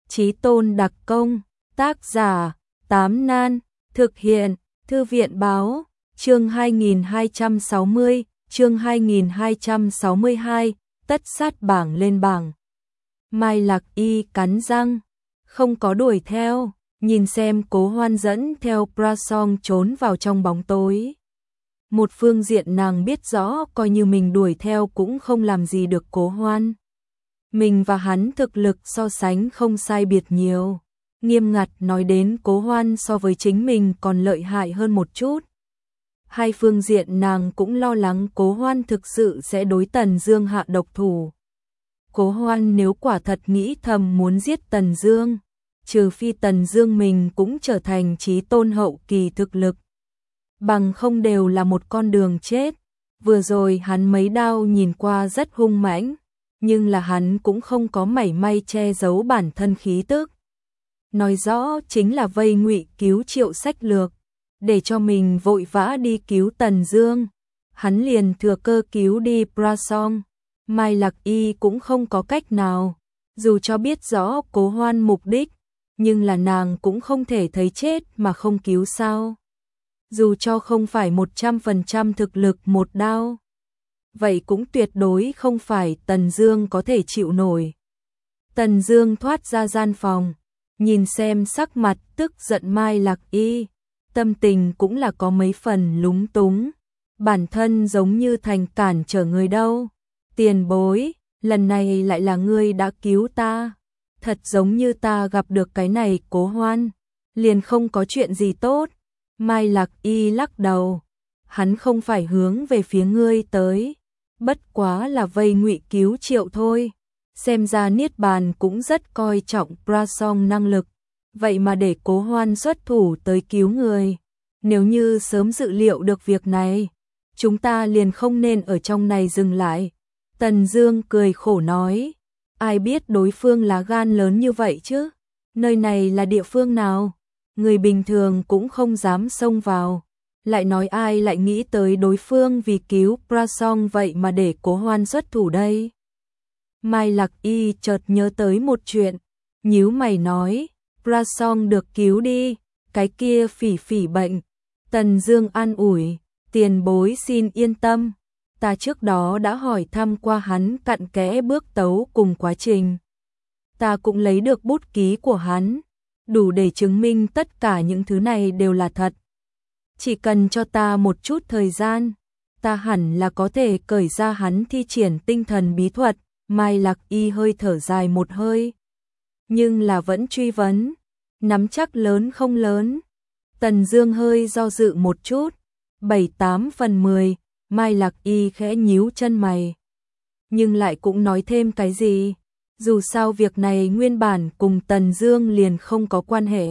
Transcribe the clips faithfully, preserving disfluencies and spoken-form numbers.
Chí Tôn đặc công, tác giả, Tám Nan, thực hiện, Thư viện báo, chương hai nghìn hai trăm sáu mươi, chương hai nghìn hai trăm sáu mươi hai, tất sát bảng lên bảng. Mai Lạc Y cắn răng, không có đuổi theo, nhìn xem Cố Hoan dẫn theo Prasong trốn vào trong bóng tối. Một phương diện nàng biết rõ coi như mình đuổi theo cũng không làm gì được Cố Hoan. Mình và hắn thực lực so sánh không sai biệt nhiều. Nghiêm ngặt nói đến Cố Hoan so với chính mình còn lợi hại hơn một chút. Hai phương diện nàng cũng lo lắng Cố Hoan thực sự sẽ đối Tần Dương hạ độc thủ. Cố Hoan nếu quả thật nghĩ thầm muốn giết Tần Dương, trừ phi Tần Dương mình cũng trở thành chí tôn hậu kỳ thực lực. Bằng không đều là một con đường chết. Vừa rồi hắn mấy đao nhìn qua rất hung mãnh, nhưng là hắn cũng không có mảy may che giấu bản thân khí tức. Nói rõ chính là vây ngụy cứu Triệu sách lược, để cho mình vội vã đi cứu Tần Dương. Hắn liền thừa cơ cứu đi Prasong. Mai Lạc Y cũng không có cách nào, dù cho biết rõ Cố Hoan mục đích, nhưng là nàng cũng không thể thấy chết mà không cứu sao. Dù cho không phải một trăm phần trăm thực lực một đao, vậy cũng tuyệt đối không phải Tần Dương có thể chịu nổi. Tần Dương thoát ra gian phòng, nhìn xem sắc mặt tức giận Mai Lạc Y, tâm tình cũng là có mấy phần lúng túng. Bản thân giống như thành cản trở người đâu. Tiền bối, lần này lại là ngươi đã cứu ta. Thật giống như ta gặp được cái này Cố Hoan, liền không có chuyện gì tốt. Mai Lạc Y lắc đầu, hắn không phải hướng về phía ngươi tới, bất quá là vây ngụy cứu Triệu thôi. Xem ra Niết Bàn cũng rất coi trọng Prasong năng lực, vậy mà để Cố Hoan xuất thủ tới cứu người. Nếu như sớm dự liệu được việc này, chúng ta liền không nên ở trong này dừng lại. Tần Dương cười khổ nói, ai biết đối phương lá gan lớn như vậy chứ, nơi này là địa phương nào, người bình thường cũng không dám xông vào, lại nói ai lại nghĩ tới đối phương vì cứu Prasong vậy mà để Cố Hoan xuất thủ đây. Mai Lạc Y chợt nhớ tới một chuyện, nhíu mày nói, Prasong được cứu đi, cái kia phỉ phỉ bệnh. Tần Dương an ủi, tiền bối xin yên tâm, ta trước đó đã hỏi thăm qua hắn cặn kẽ bước tấu cùng quá trình. Ta cũng lấy được bút ký của hắn, đủ để chứng minh tất cả những thứ này đều là thật. Chỉ cần cho ta một chút thời gian, ta hẳn là có thể cởi ra hắn thi triển tinh thần bí thuật. Mai Lạc Y hơi thở dài một hơi, nhưng là vẫn truy vấn, nắm chắc lớn không lớn. Tần Dương hơi do dự một chút, bảy tám phần mười. Mai Lạc Y khẽ nhíu chân mày, nhưng lại cũng nói thêm cái gì. Dù sao việc này nguyên bản cùng Tần Dương liền không có quan hệ.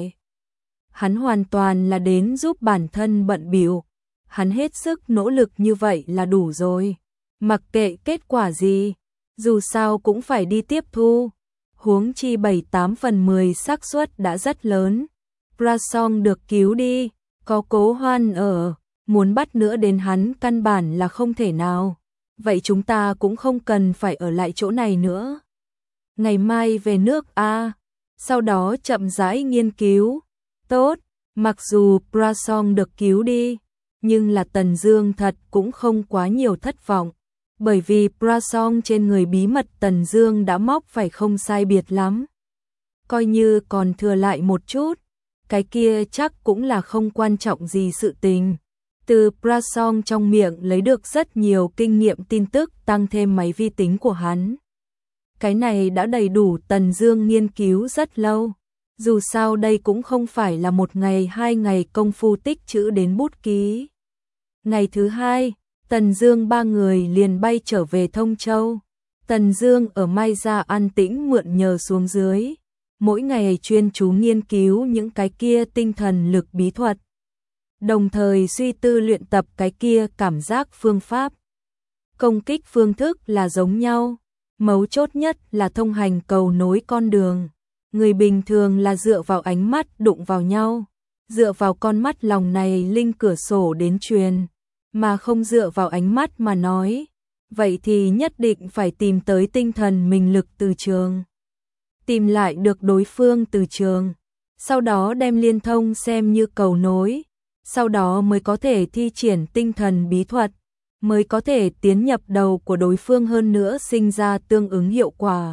Hắn hoàn toàn là đến giúp bản thân bận bịu, hắn hết sức nỗ lực như vậy là đủ rồi. Mặc kệ kết quả gì, dù sao cũng phải đi tiếp thu. Huống chi bảy tám phần mười xác suất đã rất lớn. Prasong được cứu đi, có Cố Hoan ở, muốn bắt nữa đến hắn căn bản là không thể nào. Vậy chúng ta cũng không cần phải ở lại chỗ này nữa. Ngày mai về nước A, sau đó chậm rãi nghiên cứu. Tốt, mặc dù Prasong được cứu đi, nhưng là Tần Dương thật cũng không quá nhiều thất vọng, bởi vì Prasong trên người bí mật Tần Dương đã móc phải không sai biệt lắm. Coi như còn thừa lại một chút, cái kia chắc cũng là không quan trọng gì sự tình. Từ Prasong trong miệng lấy được rất nhiều kinh nghiệm tin tức tăng thêm máy vi tính của hắn. Cái này đã đầy đủ Tần Dương nghiên cứu rất lâu. Dù sao đây cũng không phải là một ngày hai ngày công phu tích trữ đến bút ký. Ngày thứ hai, Tần Dương ba người liền bay trở về Thông Châu. Tần Dương ở Mai Gia an tĩnh mượn nhờ xuống dưới, mỗi ngày chuyên chú nghiên cứu những cái kia tinh thần lực bí thuật, đồng thời suy tư luyện tập cái kia cảm giác phương pháp. Công kích phương thức là giống nhau, mấu chốt nhất là thông hành cầu nối con đường. Người bình thường là dựa vào ánh mắt đụng vào nhau, dựa vào con mắt lòng này linh cửa sổ đến truyền, mà không dựa vào ánh mắt mà nói. Vậy thì nhất định phải tìm tới tinh thần mình lực từ trường. tìm lại được đối phương từ trường, sau đó đem liên thông xem như cầu nối, sau đó mới có thể thi triển tinh thần bí thuật, mới có thể tiến nhập đầu của đối phương, hơn nữa sinh ra tương ứng hiệu quả.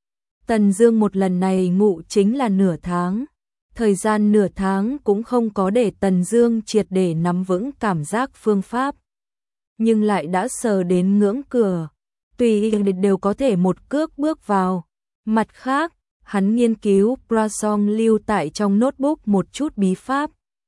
Tần Dương một lần này ngụ chính là nửa tháng. Thời gian nửa tháng cũng không có để Tần Dương triệt để nắm vững cảm giác phương pháp, nhưng lại đã sờ đến ngưỡng cửa, tùy đều có thể một cước bước vào. Mặt khác, hắn nghiên cứu Prasong lưu tại trong notebook một chút bí pháp,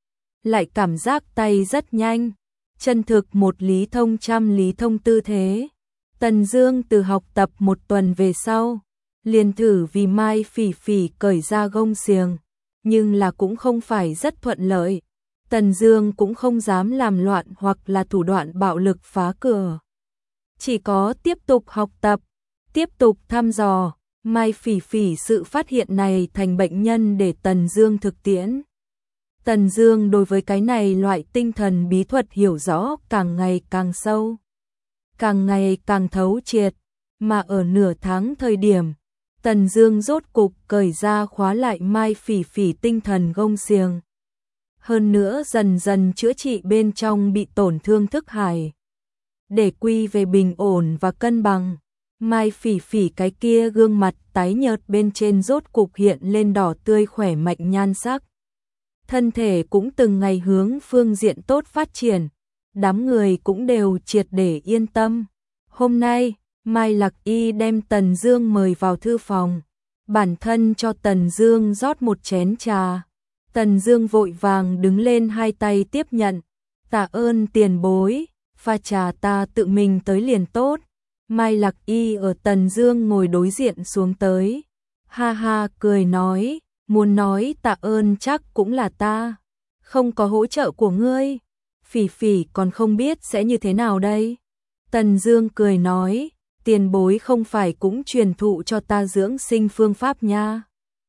lại cảm giác tay rất nhanh, chân thực một lý thông trăm lý thông tư thế. Tần Dương từ học tập một tuần về sau, liền thử vì Mai Phỉ Phỉ cởi ra gông xiềng, nhưng là cũng không phải rất thuận lợi. Tần Dương cũng không dám làm loạn hoặc là thủ đoạn bạo lực phá cửa, chỉ có tiếp tục học tập, tiếp tục thăm dò. Mai Phỉ Phỉ sự phát hiện này thành bệnh nhân để Tần Dương thực tiễn. Tần Dương đối với cái này loại tinh thần bí thuật hiểu rõ càng ngày càng sâu, càng ngày càng thấu triệt, mà ở nửa tháng thời điểm, Tần Dương rốt cục cởi ra khóa lại Mai Phỉ Phỉ tinh thần gông xiềng. Hơn nữa dần dần chữa trị bên trong bị tổn thương thức hải, để quy về bình ổn và cân bằng. Mai Phỉ Phỉ cái kia gương mặt tái nhợt bên trên rốt cục hiện lên đỏ tươi khỏe mạnh nhan sắc. Thân thể cũng từng ngày hướng phương diện tốt phát triển, đám người cũng đều triệt để yên tâm. Hôm nay, Mai Lạc Y đem Tần Dương mời vào thư phòng, bản thân cho Tần Dương rót một chén trà. Tần Dương vội vàng đứng lên hai tay tiếp nhận, tạ ơn tiền bối, pha trà ta tự mình tới liền tốt. Mai Lạc Y ở Tần Dương ngồi đối diện xuống tới, ha ha cười nói, muốn nói tạ ơn chắc cũng là ta, không có hỗ trợ của ngươi, Phỉ Phỉ còn không biết sẽ như thế nào đây. Tần Dương cười nói, tiền bối không phải cũng truyền thụ cho ta dưỡng sinh phương pháp nha.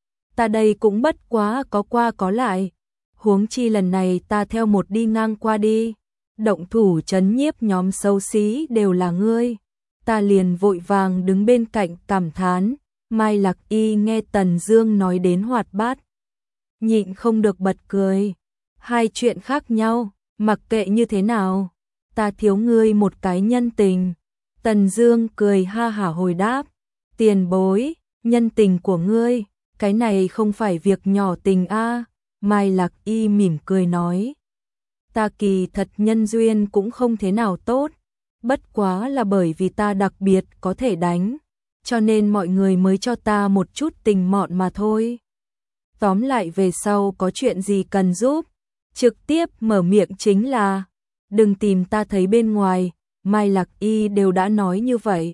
Ta đây cũng bất quá có qua có lại, huống chi lần này ta theo một đi ngang qua đi, động thủ trấn nhiếp nhóm xấu xí đều là ngươi. Ta liền vội vàng đứng bên cạnh cảm thán. Mai Lạc Y nghe Tần Dương nói đến hoạt bát, nhịn không được bật cười. Hai chuyện khác nhau, mặc kệ như thế nào, ta thiếu ngươi một cái nhân tình. Tần Dương cười ha hả hồi đáp, tiền bối, nhân tình của ngươi, cái này không phải việc nhỏ tình a. Mai Lạc Y mỉm cười nói, ta kỳ thật nhân duyên cũng không thế nào tốt, bất quá là bởi vì ta đặc biệt có thể đánh, cho nên mọi người mới cho ta một chút tình mọn mà thôi. Tóm lại về sau có chuyện gì cần giúp, trực tiếp mở miệng chính là, đừng tìm ta thấy bên ngoài. Mai Lạc Y đều đã nói như vậy,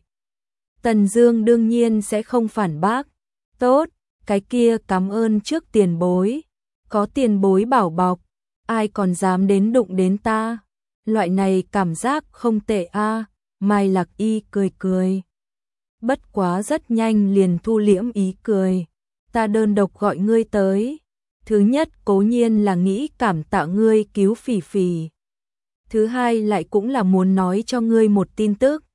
Tần Dương đương nhiên sẽ không phản bác. Tốt, cái kia cảm ơn trước tiền bối, có tiền bối bảo bọc, ai còn dám đến đụng đến ta. Loại này cảm giác không tệ a. Mai Lạc Y cười cười, bất quá rất nhanh liền thu liễm ý cười. Ta đơn độc gọi ngươi tới, thứ nhất cố nhiên là nghĩ cảm tạ ngươi cứu Phỉ Phỉ, thứ hai lại cũng là muốn nói cho ngươi một tin tức.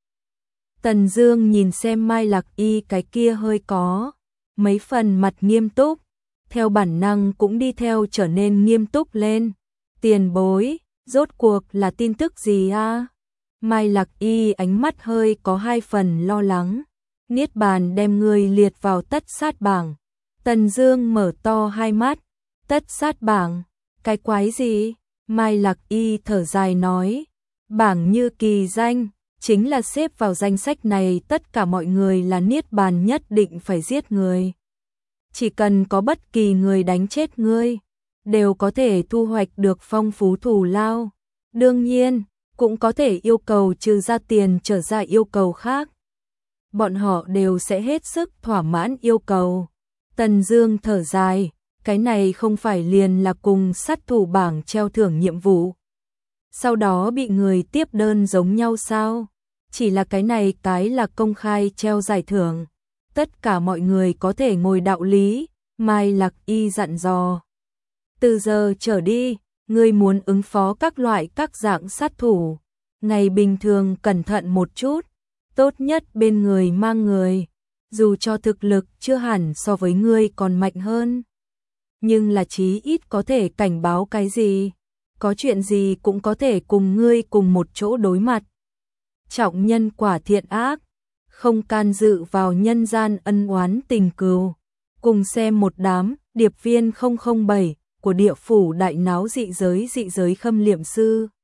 Tần Dương nhìn xem Mai Lạc Y cái kia hơi có mấy phần mặt nghiêm túc, theo bản năng cũng đi theo trở nên nghiêm túc lên. Tiền bối, rốt cuộc là tin tức gì a? Mai Lạc Y ánh mắt hơi có hai phần lo lắng. Niết bàn đem ngươi liệt vào tất sát bảng. Tần Dương mở to hai mắt, tất sát bảng, cái quái gì? Mai Lạc Y thở dài nói, bảng như kỳ danh, chính là xếp vào danh sách này tất cả mọi người là niết bàn nhất định phải giết người. Chỉ cần có bất kỳ người đánh chết ngươi, đều có thể thu hoạch được phong phú thù lao. Đương nhiên, cũng có thể yêu cầu trừ ra tiền trở ra yêu cầu khác. Bọn họ đều sẽ hết sức thỏa mãn yêu cầu. Tần Dương thở dài, cái này không phải liền là cùng sát thủ bảng treo thưởng nhiệm vụ, sau đó bị người tiếp đơn giống nhau sao? Chỉ là cái này cái là công khai treo giải thưởng, tất cả mọi người có thể ngồi đạo lý. Mai Lạc Y dặn dò, từ giờ trở đi, ngươi muốn ứng phó các loại các dạng sát thủ, ngày bình thường cẩn thận một chút, tốt nhất bên người mang người, dù cho thực lực chưa hẳn so với ngươi còn mạnh hơn. Nhưng là chí ít có thể cảnh báo cái gì, có chuyện gì cũng có thể cùng ngươi cùng một chỗ đối mặt. Trọng nhân quả thiện ác, không can dự vào nhân gian ân oán tình cừu. Cùng xem một đám điệp viên không không bảy của địa phủ đại náo dị giới dị giới khâm liệm sư.